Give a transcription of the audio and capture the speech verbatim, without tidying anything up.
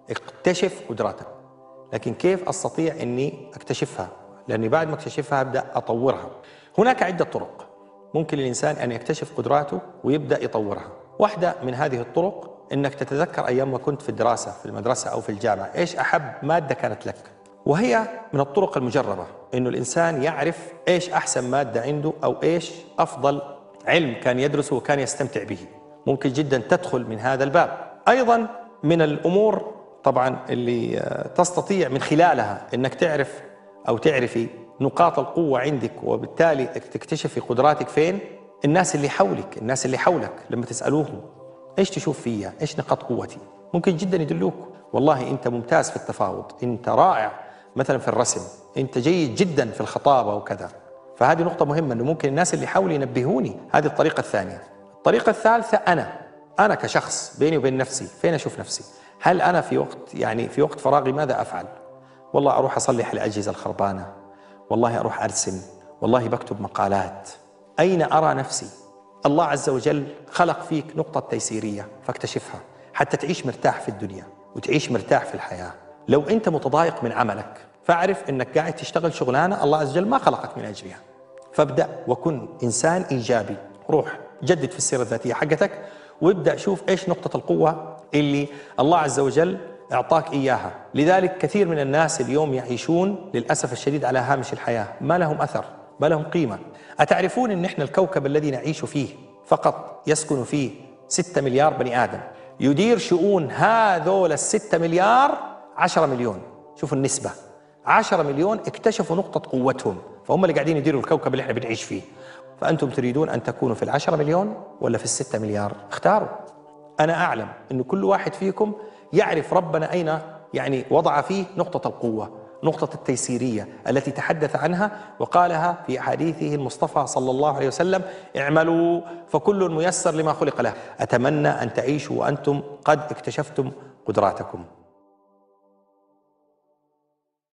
اكتشف قدراتك. لكن كيف أستطيع أني أكتشفها؟ لأني بعد ما أكتشفها أبدأ أطورها. هناك عدة طرق ممكن للإنسان أن يكتشف قدراته ويبدأ يطورها. واحدة من هذه الطرق أنك تتذكر أيام ما كنت في الدراسة في المدرسة أو في الجامعة إيش أحب مادة كانت لك، وهي من الطرق المجربة أنه الإنسان يعرف إيش أحسن مادة عنده أو إيش أفضل علم كان يدرسه وكان يستمتع به. ممكن جدا تدخل من هذا الباب. أيضا من الأمور طبعا اللي تستطيع من خلالها أنك تعرف أو تعرفي نقاط القوة عندك، وبالتالي تكتشفي قدراتك فين. الناس اللي حولك الناس اللي حولك لما تسألوهم إيش تشوف فيها، إيش نقاط قوتي، ممكن جدا يدلوك. والله أنت ممتاز في التفاوض، أنت رائع مثلا في الرسم، أنت جيد جدا في الخطابة وكذا. فهذه نقطة مهمة، أنه ممكن الناس اللي حولي ينبهوني. هذه الطريقة الثانية. الطريقة الثالثة أنا أنا كشخص بيني وبين نفسي، فين أشوف نفسي؟ هل أنا في وقت يعني في وقت فراغي ماذا أفعل؟ والله أروح أصلح الأجهزة الخربانة، والله أروح أرسم، والله بكتب مقالات. أين أرى نفسي؟ الله عز وجل خلق فيك نقطة تيسيرية فاكتشفها حتى تعيش مرتاح في الدنيا وتعيش مرتاح في الحياة. لو أنت متضايق من عملك فاعرف أنك قاعد تشتغل شغلانة الله عز وجل ما خلقك من أجلها، فابدأ وكن إنسان إيجابي. روح جدد في السيرة الذاتية حقتك وابدأ شوف إيش نقطة القوة اللي الله عز وجل أعطاك إياها. لذلك كثير من الناس اليوم يعيشون للأسف الشديد على هامش الحياة، ما لهم أثر، ما لهم قيمة. أتعرفون أن إحنا الكوكب الذي نعيش فيه فقط يسكن فيه ستة مليار بني آدم، يدير شؤون هذول الستة مليار عشرة مليون. شوفوا النسبة، عشرة مليون اكتشفوا نقطة قوتهم، فهم اللي قاعدين يديروا الكوكب اللي إحنا بنعيش فيه. فأنتم تريدون أن تكونوا في العشرة مليون ولا في الستة مليار؟ اختاروا. أنا أعلم أن كل واحد فيكم يعرف ربنا أين يعني وضع فيه نقطة القوة، نقطة التيسيرية التي تحدث عنها وقالها في حديثه المصطفى صلى الله عليه وسلم: اعملوا فكل ميسر لما خلق له. أتمنى أن تعيشوا وأنتم قد اكتشفتم قدراتكم.